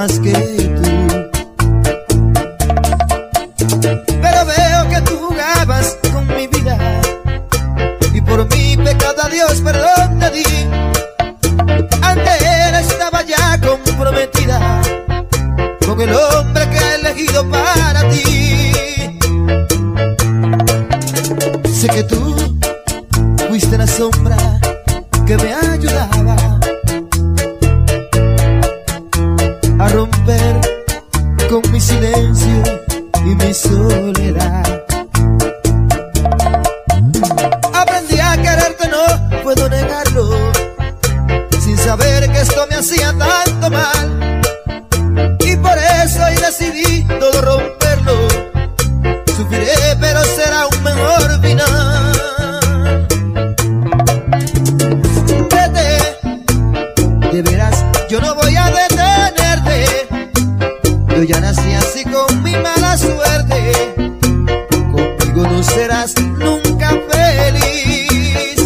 más que tú. Pero veo que tú jugabas con mi vida y por mi pecado a Dios perdón te di. Ante él estaba ya comprometida con el hombre que he elegido para ti. Sé que tú fuiste la sombra que me ayudaba a romper con mi silencio y mi soledad. Aprendí a quererte, no puedo negarlo, sin saber que esto me hacía tanto mal. Y por eso hoy decidí todo romperlo. Sufriré, pero será un mejor final. Vete, de veras, yo no voy a detenerte. Yo ya nací así con mi mala suerte. Conmigo no serás nunca feliz.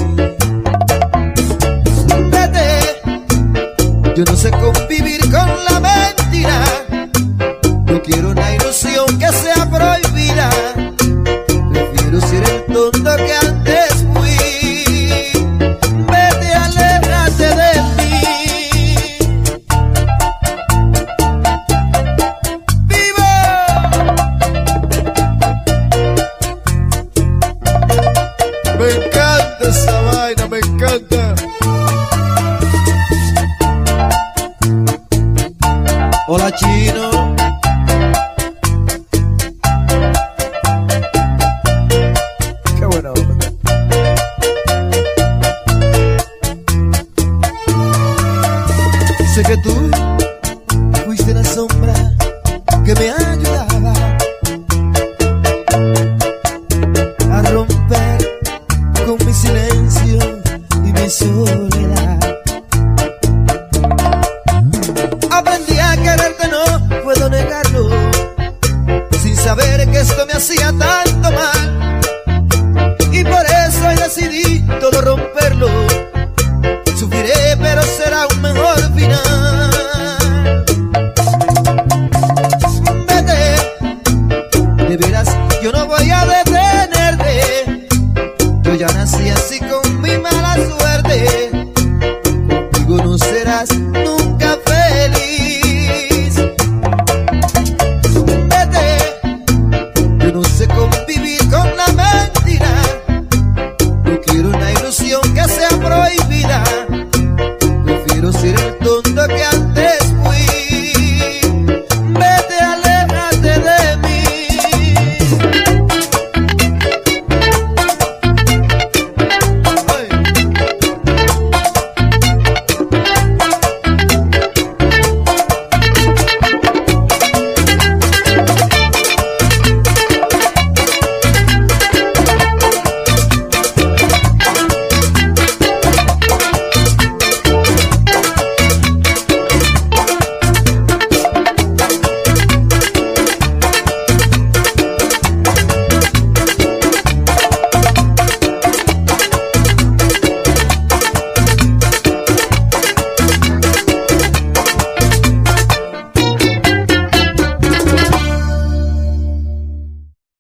Vete, yo no sé convivir con la mentira. No quiero una ilusión que sea prohibida. Prefiero ser el tonto que antes fui. Vete, aléjate de mí. ¡Viva! Me encanta esa vaina, me encanta. Hola, Chino.